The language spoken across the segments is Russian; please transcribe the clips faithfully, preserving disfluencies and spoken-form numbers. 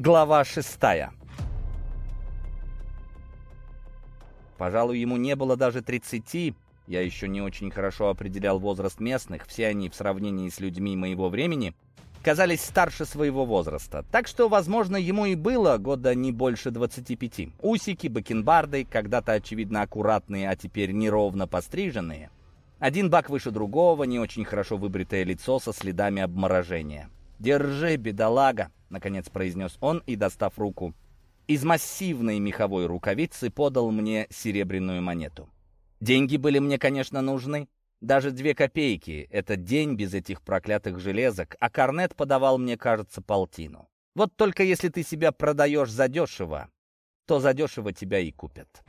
Глава шестая. Пожалуй, ему не было даже тридцати. Я еще не очень хорошо определял возраст местных. Все они, в сравнении с людьми моего времени, казались старше своего возраста. Так что, возможно, ему и было года не больше двадцати пяти. Усики, бакенбарды, когда-то, очевидно, аккуратные, а теперь неровно постриженные. Один бак выше другого, не очень хорошо выбритое лицо со следами обморожения. «Держи, бедолага», — наконец произнес он и, достав руку из массивной меховой рукавицы, подал мне серебряную монету. Деньги были мне, конечно, нужны. Даже две копейки — это день без этих проклятых железок, а корнет подавал мне, кажется, полтину. Вот только если ты себя продаешь задешево, то задешево тебя и купят.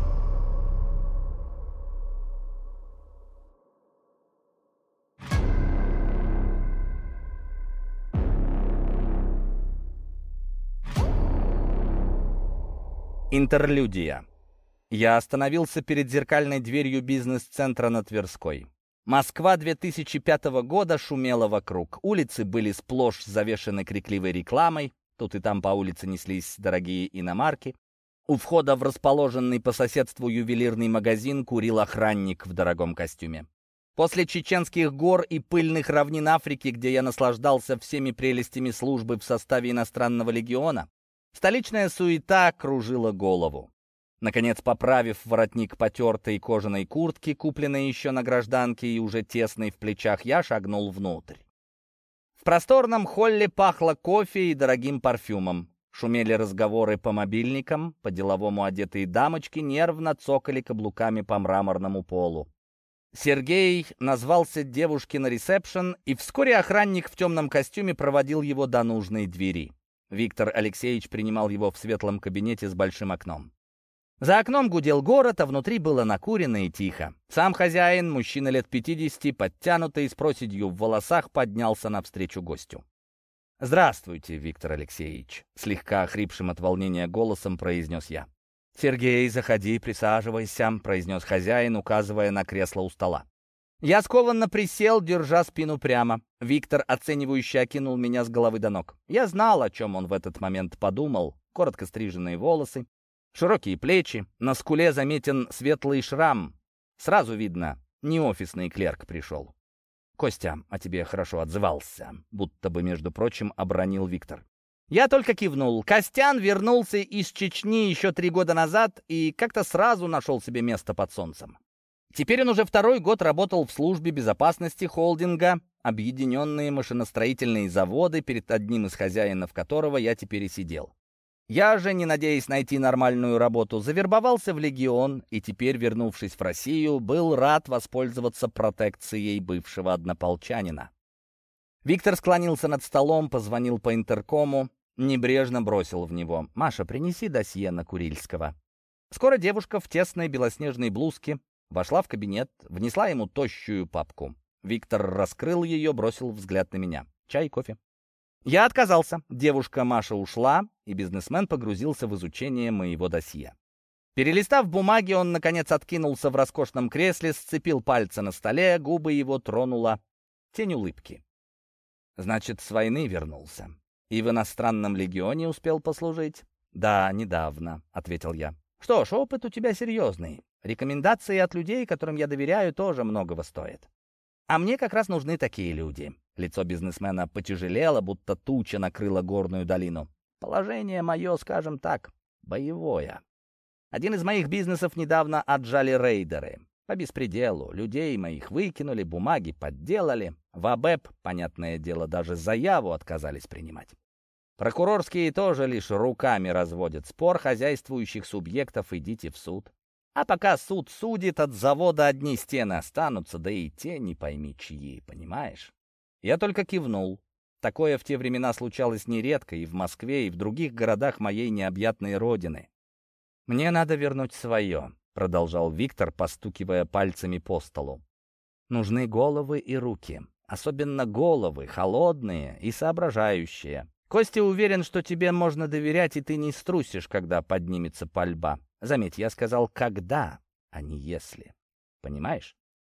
Интерлюдия. Я остановился перед зеркальной дверью бизнес-центра на Тверской. Москва две тысячи пятого года шумела вокруг. Улицы были сплошь завешаны крикливой рекламой. Тут и там по улице неслись дорогие иномарки. У входа в расположенный по соседству ювелирный магазин курил охранник в дорогом костюме. После чеченских гор и пыльных равнин Африки, где я наслаждался всеми прелестями службы в составе иностранного легиона, столичная суета кружила голову. Наконец, поправив воротник потертой кожаной куртки, купленной еще на гражданке и уже тесной в плечах, я шагнул внутрь. В просторном холле пахло кофе и дорогим парфюмом. Шумели разговоры по мобильникам, по-деловому одетые дамочки нервно цокали каблуками по мраморному полу. Сергей назвался девушке на ресепшн, и вскоре охранник в темном костюме проводил его до нужной двери. Виктор Алексеевич принимал его в светлом кабинете с большим окном. За окном гудел город, а внутри было накурено и тихо. Сам хозяин, мужчина лет пятидесяти, подтянутый, с проседью в волосах, поднялся навстречу гостю. «Здравствуйте, Виктор Алексеевич», — слегка охрипшим от волнения голосом произнес я. «Сергей, заходи, присаживайся», — произнес хозяин, указывая на кресло у стола. Я скованно присел, держа спину прямо. Виктор, оценивающе, окинул меня с головы до ног. Я знал, о чем он в этот момент подумал. Коротко стриженные волосы, широкие плечи, на скуле заметен светлый шрам. Сразу видно, не офисный клерк пришел. «Костя, о тебе хорошо отзывался», — будто бы, между прочим, обронил Виктор. Я только кивнул. Костян вернулся из Чечни еще три года назад и как-то сразу нашел себе место под солнцем. Теперь он уже второй год работал в службе безопасности холдинга «Объединенные машиностроительные заводы», перед одним из хозяинов которого я теперь и сидел. Я же, не надеясь найти нормальную работу, завербовался в легион и теперь, вернувшись в Россию, был рад воспользоваться протекцией бывшего однополчанина. Виктор склонился над столом, позвонил по интеркому, небрежно бросил в него: «Маша, принеси досье на Курильского». Скоро девушка в тесной белоснежной блузке вошла в кабинет, внесла ему тощую папку. Виктор раскрыл ее, бросил взгляд на меня. «Чай, кофе?» Я отказался. Девушка Маша ушла, и бизнесмен погрузился в изучение моего досье. Перелистав бумаги, он, наконец, откинулся в роскошном кресле, сцепил пальцы на столе, губы его тронула тень улыбки. «Значит, с войны вернулся. И в иностранном легионе успел послужить?» «Да, недавно», — ответил я. «Что ж, опыт у тебя серьезный. Рекомендации от людей, которым я доверяю, тоже многого стоят. А мне как раз нужны такие люди». Лицо бизнесмена потяжелело, будто туча накрыла горную долину. «Положение мое, скажем так, боевое. Один из моих бизнесов недавно отжали рейдеры. По беспределу. Людей моих выкинули, бумаги подделали. В АБЭП, понятное дело, даже заяву отказались принимать. Прокурорские тоже лишь руками разводят спор хозяйствующих субъектов, идите в суд. А пока суд судит, от завода одни стены останутся, да и те не пойми чьи, понимаешь?» Я только кивнул. Такое в те времена случалось нередко и в Москве, и в других городах моей необъятной родины. «Мне надо вернуть свое», — продолжал Виктор, постукивая пальцами по столу. «Нужны головы и руки. Особенно головы, холодные и соображающие. Костя уверен, что тебе можно доверять, и ты не струсишь, когда поднимется пальба. Заметь, я сказал «когда», а не «если». Понимаешь?»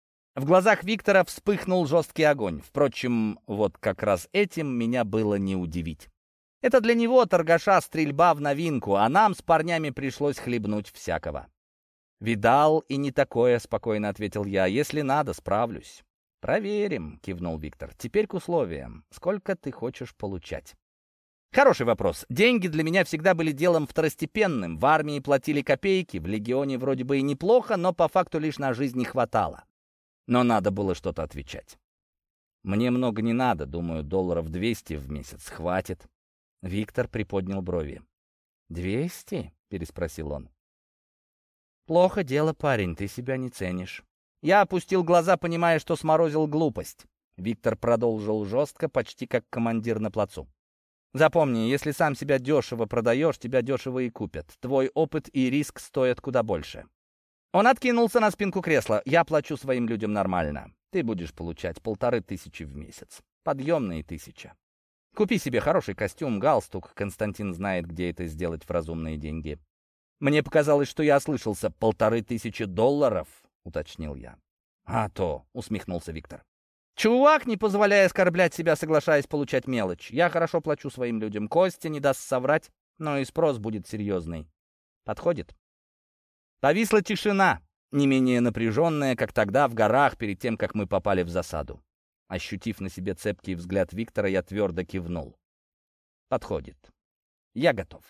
В глазах Виктора вспыхнул жесткий огонь. Впрочем, вот как раз этим меня было не удивить. Это для него, торгаша, стрельба в новинку, а нам с парнями пришлось хлебнуть всякого. «Видал, и не такое», — спокойно ответил я. «Если надо, справлюсь». «Проверим», — кивнул Виктор. «Теперь к условиям. Сколько ты хочешь получать?» Хороший вопрос. Деньги для меня всегда были делом второстепенным. В армии платили копейки, в легионе вроде бы и неплохо, но по факту лишь на жизнь не хватало. Но надо было что-то отвечать. Мне много не надо, думаю, долларов двести в месяц хватит. Виктор приподнял брови. «Двести?» — переспросил он. «Плохо дело, парень, ты себя не ценишь». Я опустил глаза, понимая, что сморозил глупость. Виктор продолжил жестко, почти как командир на плацу. «Запомни, если сам себя дешево продаешь, тебя дешево и купят. Твой опыт и риск стоят куда больше». Он откинулся на спинку кресла. «Я плачу своим людям нормально. Ты будешь получать полторы тысячи в месяц. Подъемные тысяча. Купи себе хороший костюм, галстук. Константин знает, где это сделать в разумные деньги». «Мне показалось, что я ослышался. Полторы тысячи долларов?» — уточнил я. «А то», — усмехнулся Виктор. «Чувак, не позволяя оскорблять себя, соглашаясь получать мелочь. Я хорошо плачу своим людям. Костя не даст соврать, но и спрос будет серьезный. Подходит?» Повисла тишина, не менее напряженная, как тогда в горах, перед тем, как мы попали в засаду. Ощутив на себе цепкий взгляд Виктора, я твердо кивнул. «Подходит. Я готов».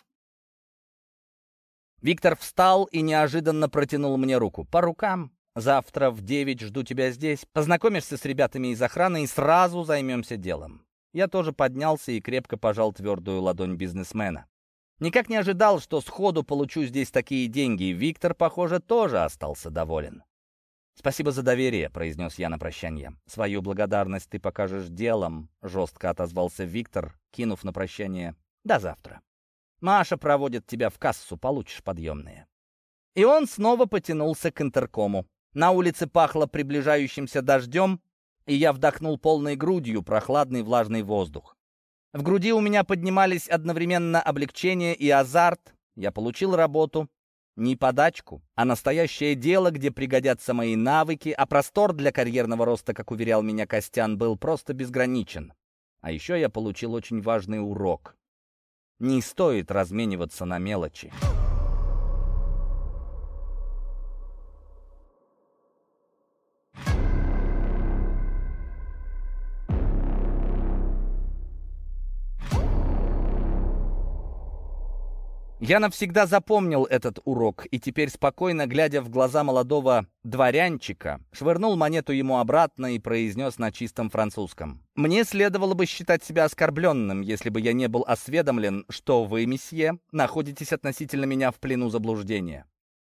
Виктор встал и неожиданно протянул мне руку. «По рукам. Завтра в девять жду тебя здесь. Познакомишься с ребятами из охраны и сразу займемся делом». Я тоже поднялся и крепко пожал твердую ладонь бизнесмена. Никак не ожидал, что сходу получу здесь такие деньги. Виктор, похоже, тоже остался доволен. «Спасибо за доверие», — произнес я на прощание. «Свою благодарность ты покажешь делом», — жестко отозвался Виктор, кинув на прощание. «До завтра. Маша проводит тебя в кассу, получишь подъемные». И он снова потянулся к интеркому. На улице пахло приближающимся дождем, и я вдохнул полной грудью прохладный влажный воздух. В груди у меня поднимались одновременно облегчение и азарт. Я получил работу. Не подачку, а настоящее дело, где пригодятся мои навыки, а простор для карьерного роста, как уверял меня Костян, был просто безграничен. А еще я получил очень важный урок. Не стоит размениваться на мелочи. Я навсегда запомнил этот урок, и теперь, спокойно глядя в глаза молодого дворянчика, швырнул монету ему обратно и произнес на чистом французском: «Мне следовало бы считать себя оскорбленным, если бы я не был осведомлен, что вы, месье, находитесь относительно меня в плену заблуждения».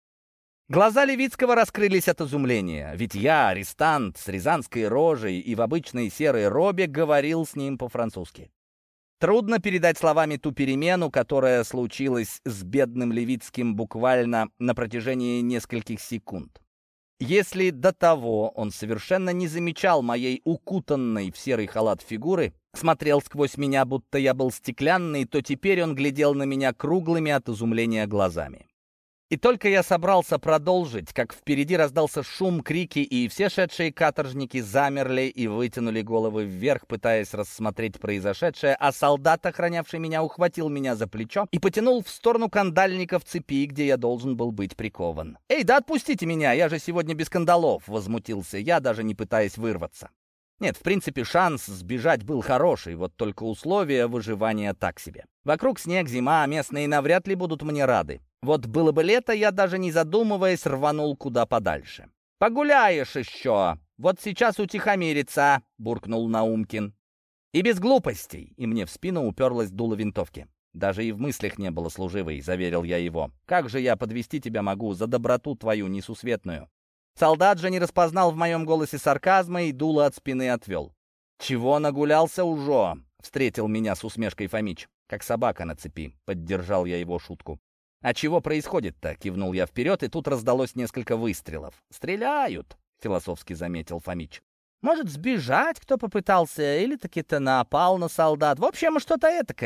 Глаза Левицкого раскрылись от изумления, ведь я, арестант с рязанской рожей и в обычной серой робе, говорил с ним по-французски. Трудно передать словами ту перемену, которая случилась с бедным Левицким буквально на протяжении нескольких секунд. Если до того он совершенно не замечал моей укутанной в серый халат фигуры, смотрел сквозь меня, будто я был стеклянный, то теперь он глядел на меня круглыми от изумления глазами. И только я собрался продолжить, как впереди раздался шум, крики, и все шедшие каторжники замерли и вытянули головы вверх, пытаясь рассмотреть произошедшее, а солдат, охранявший меня, ухватил меня за плечо и потянул в сторону кандальника в цепи, где я должен был быть прикован. «Эй, да отпустите меня, я же сегодня без кандалов!» — возмутился я, даже не пытаясь вырваться. Нет, в принципе, шанс сбежать был хороший, вот только условия выживания так себе. Вокруг снег, зима, местные навряд ли будут мне рады. Вот было бы лето, я даже не задумываясь рванул куда подальше. «Погуляешь еще! Вот сейчас утихомирится!» — буркнул Наумкин. «И без глупостей!» — и мне в спину уперлась дуло винтовки. «Даже и в мыслях не было, служивый», — заверил я его. «Как же я подвести тебя могу за доброту твою несусветную?» Солдат же не распознал в моем голосе сарказма и дуло от спины отвел. «Чего нагулялся уже?» — встретил меня с усмешкой Фомич. «Как собака на цепи», — поддержал я его шутку. «А чего происходит-то?» — кивнул я вперед, и тут раздалось несколько выстрелов. «Стреляют», — философски заметил Фомич. «Может, сбежать кто попытался, или таки-то напал на солдат. В общем, что-то этакое.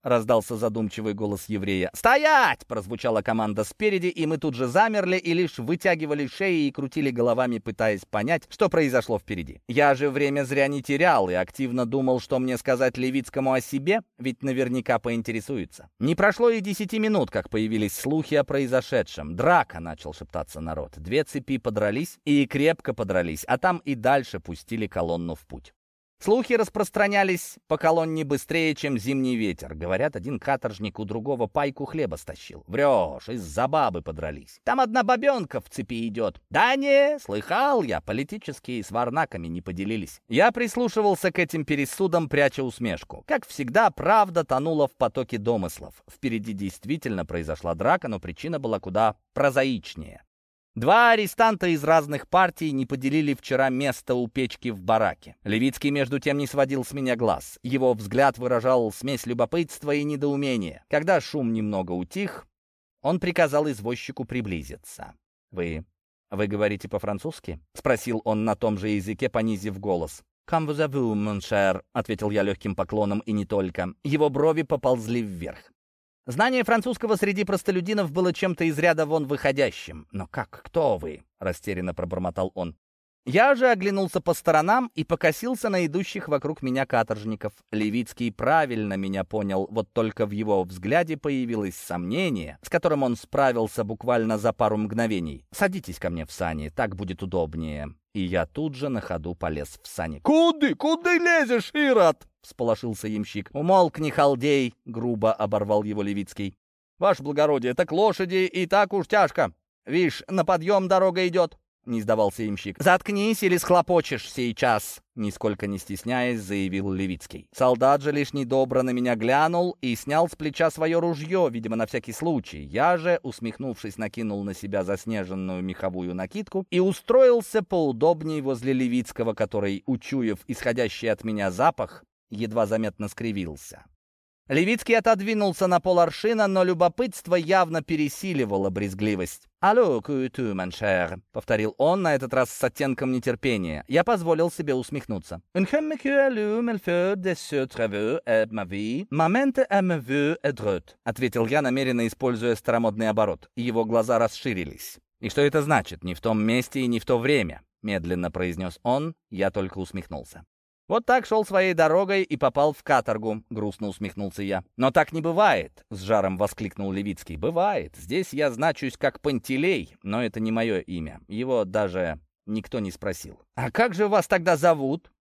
— раздался задумчивый голос еврея. «Стоять!» — прозвучала команда спереди, и мы тут же замерли и лишь вытягивали шеи и крутили головами, пытаясь понять, что произошло впереди. Я же время зря не терял и активно думал, что мне сказать Левицкому о себе, ведь наверняка поинтересуется. Не прошло и десяти минут, как появились слухи о произошедшем. «Драка!» — начал шептаться народ. Две цепи подрались и крепко подрались, а там и дальше пустили колонну в путь. Слухи распространялись по колонне быстрее, чем зимний ветер. Говорят, один каторжник у другого пайку хлеба стащил. Врешь, из-за бабы подрались. Там одна бабенка в цепи идет. Да не, слыхал я, политические с варнаками не поделились. Я прислушивался к этим пересудам, пряча усмешку. Как всегда, правда тонула в потоке домыслов. Впереди действительно произошла драка, но причина была куда прозаичнее. Два арестанта из разных партий не поделили вчера место у печки в бараке. Левицкий, между тем, не сводил с меня глаз. Его взгляд выражал смесь любопытства и недоумения. Когда шум немного утих, он приказал извозчику приблизиться. «Вы... вы говорите по-французски?» — спросил он на том же языке, понизив голос. «Comme vous avez, mon cher», — ответил я легким поклоном, и не только. Его брови поползли вверх. Знание французского среди простолюдинов было чем-то из ряда вон выходящим. «Но как? Кто вы?» — растерянно пробормотал он. Я же оглянулся по сторонам и покосился на идущих вокруг меня каторжников. Левицкий правильно меня понял, вот только в его взгляде появилось сомнение, с которым он справился буквально за пару мгновений. «Садитесь ко мне в сани, так будет удобнее». И я тут же на ходу полез в сани. «Куды? Куды лезешь, Ирод?» — всполошился ямщик. «Умолкни, халдей!» — грубо оборвал его Левицкий. «Ваше благородие, так лошади и так уж тяжко. Вишь, на подъем дорога идет». — не сдавался ямщик. «Заткнись или схлопочешь сейчас!» — нисколько не стесняясь, заявил Левицкий. Солдат же лишь недобро на меня глянул и снял с плеча свое ружье, видимо, на всякий случай. Я же, усмехнувшись, накинул на себя заснеженную меховую накидку и устроился поудобнее возле Левицкого, который, учуяв исходящий от меня запах, едва заметно скривился. Левицкий отодвинулся на поларшина, но любопытство явно пересиливало брезгливость. «Алло, куэту, mon cher», — повторил он, на этот раз с оттенком нетерпения. Я позволил себе усмехнуться. «Un homme qui allume le feu de ses travaux et ma vie, m'amène à me veux être», — ответил я, намеренно используя старомодный оборот. Его глаза расширились. «И что это значит? Не в том месте и не в то время», — медленно произнес он. Я только усмехнулся. «Вот так шел своей дорогой и попал в каторгу», — грустно усмехнулся я. «Но так не бывает», — с жаром воскликнул Левицкий. «Бывает. Здесь я значусь как Пантелей, но это не мое имя. Его даже никто не спросил». «А как же вас тогда зовут?»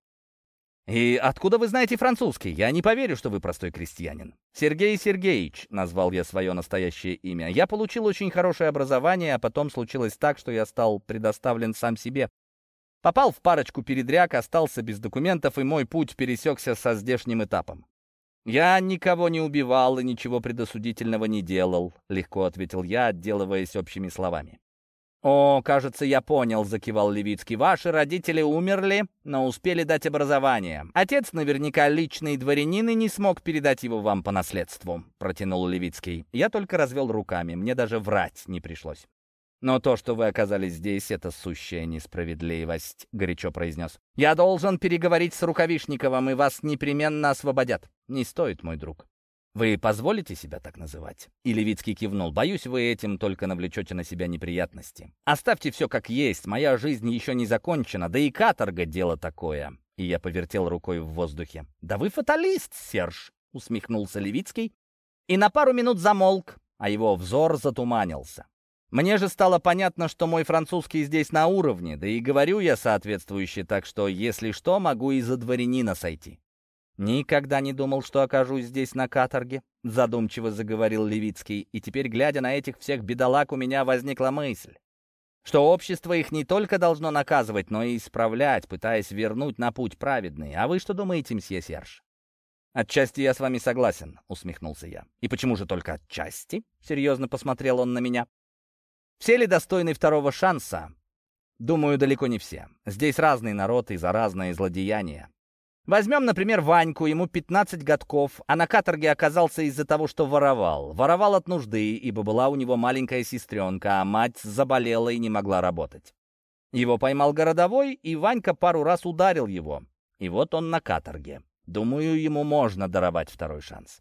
«И откуда вы знаете французский? Я не поверю, что вы простой крестьянин». «Сергей Сергеевич», — назвал я свое настоящее имя. «Я получил очень хорошее образование, а потом случилось так, что я стал предоставлен сам себе. Попал в парочку передряг, остался без документов, и мой путь пересекся со здешним этапом. «Я никого не убивал и ничего предосудительного не делал», — легко ответил я, отделываясь общими словами. «О, кажется, я понял», — закивал Левицкий. «Ваши родители умерли, но успели дать образование. Отец наверняка личный дворянин и не смог передать его вам по наследству», — протянул Левицкий. Я только развел руками, мне даже врать не пришлось. «Но то, что вы оказались здесь, это сущая несправедливость», — горячо произнес. «Я должен переговорить с Рукавишниковым, и вас непременно освободят. Не стоит, мой друг». «Вы позволите себя так называть?» И Левицкий кивнул. «Боюсь, вы этим только навлечете на себя неприятности. Оставьте все как есть, моя жизнь еще не закончена, да и каторга — дело такое». И я повертел рукой в воздухе. «Да вы фаталист, Серж», — усмехнулся Левицкий, и на пару минут замолк, а его взор затуманился. Мне же стало понятно, что мой французский здесь на уровне, да и говорю я соответствующе, так что, если что, могу и за дворянина сойти. «Никогда не думал, что окажусь здесь на каторге», — задумчиво заговорил Левицкий, и теперь, глядя на этих всех бедолаг, у меня возникла мысль, что общество их не только должно наказывать, но и исправлять, пытаясь вернуть на путь праведный. А вы что думаете, мсье Серж? «Отчасти я с вами согласен», — усмехнулся я. «И почему же только отчасти?» — серьезно посмотрел он на меня. «Все ли достойны второго шанса? Думаю, далеко не все. Здесь разный народ и за разные злодеяния. Возьмем, например, Ваньку, ему пятнадцать годков, а на каторге оказался из-за того, что воровал. Воровал от нужды, ибо была у него маленькая сестренка, а мать заболела и не могла работать. Его поймал городовой, и Ванька пару раз ударил его. И вот он на каторге. Думаю, ему можно даровать второй шанс.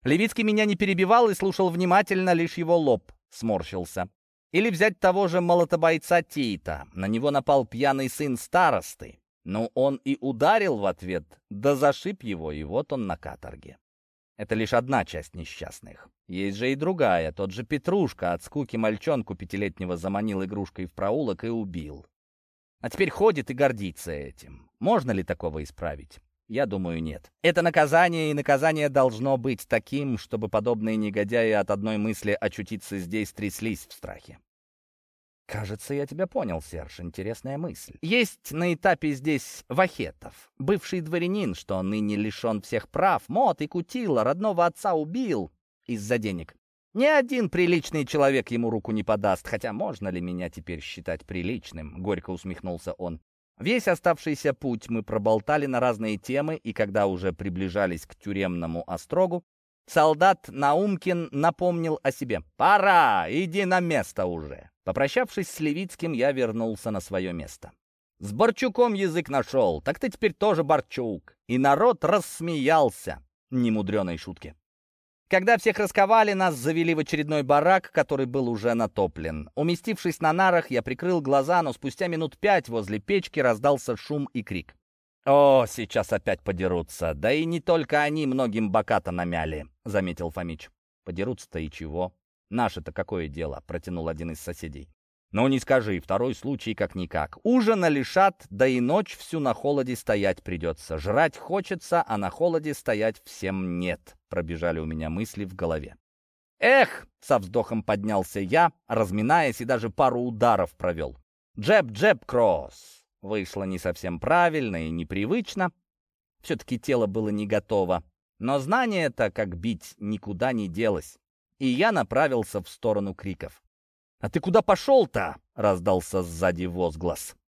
Левицкий меня не перебивал и слушал внимательно, лишь его лоб сморщился. Или взять того же молотобойца Тита. На него напал пьяный сын старосты. Ну, он и ударил в ответ, да зашиб его, и вот он на каторге. Это лишь одна часть несчастных. Есть же и другая. Тот же Петрушка от скуки мальчонку пятилетнего заманил игрушкой в проулок и убил. А теперь ходит и гордится этим. Можно ли такого исправить? Я думаю, нет. Это наказание, и наказание должно быть таким, чтобы подобные негодяи от одной мысли очутиться здесь тряслись в страхе. «Кажется, я тебя понял, Серж. Интересная мысль. Есть на этапе здесь Вахетов, бывший дворянин, что ныне лишен всех прав, мод и кутила, родного отца убил из-за денег. Ни один приличный человек ему руку не подаст, хотя можно ли меня теперь считать приличным?» — горько усмехнулся он. Весь оставшийся путь мы проболтали на разные темы, и когда уже приближались к тюремному острогу, солдат Наумкин напомнил о себе. «Пора! Иди на место уже!» Попрощавшись с Левицким, я вернулся на свое место. «С Борчуком язык нашел, так ты теперь тоже Борчук!» И народ рассмеялся немудреной шутке. Когда всех расковали, нас завели в очередной барак, который был уже натоплен. Уместившись на нарах, я прикрыл глаза, но спустя минут пять возле печки раздался шум и крик. «О, сейчас опять подерутся. Да и не только они многим бока-то намяли», — заметил Фомич. «Подерутся-то и чего? Наше-то какое дело?» — протянул один из соседей. «Ну не скажи, второй случай как-никак. Ужина лишат, да и ночь всю на холоде стоять придется. Жрать хочется, а на холоде стоять всем нет», — пробежали у меня мысли в голове. «Эх!» — со вздохом поднялся я, разминаясь, и даже пару ударов провел. «Джеб-джеб-кросс!» Вышло не совсем правильно и непривычно. Все-таки тело было не готово. Но знание-то, как бить, никуда не делось. И я направился в сторону криков. «А ты куда пошел-то?» — раздался сзади возглас.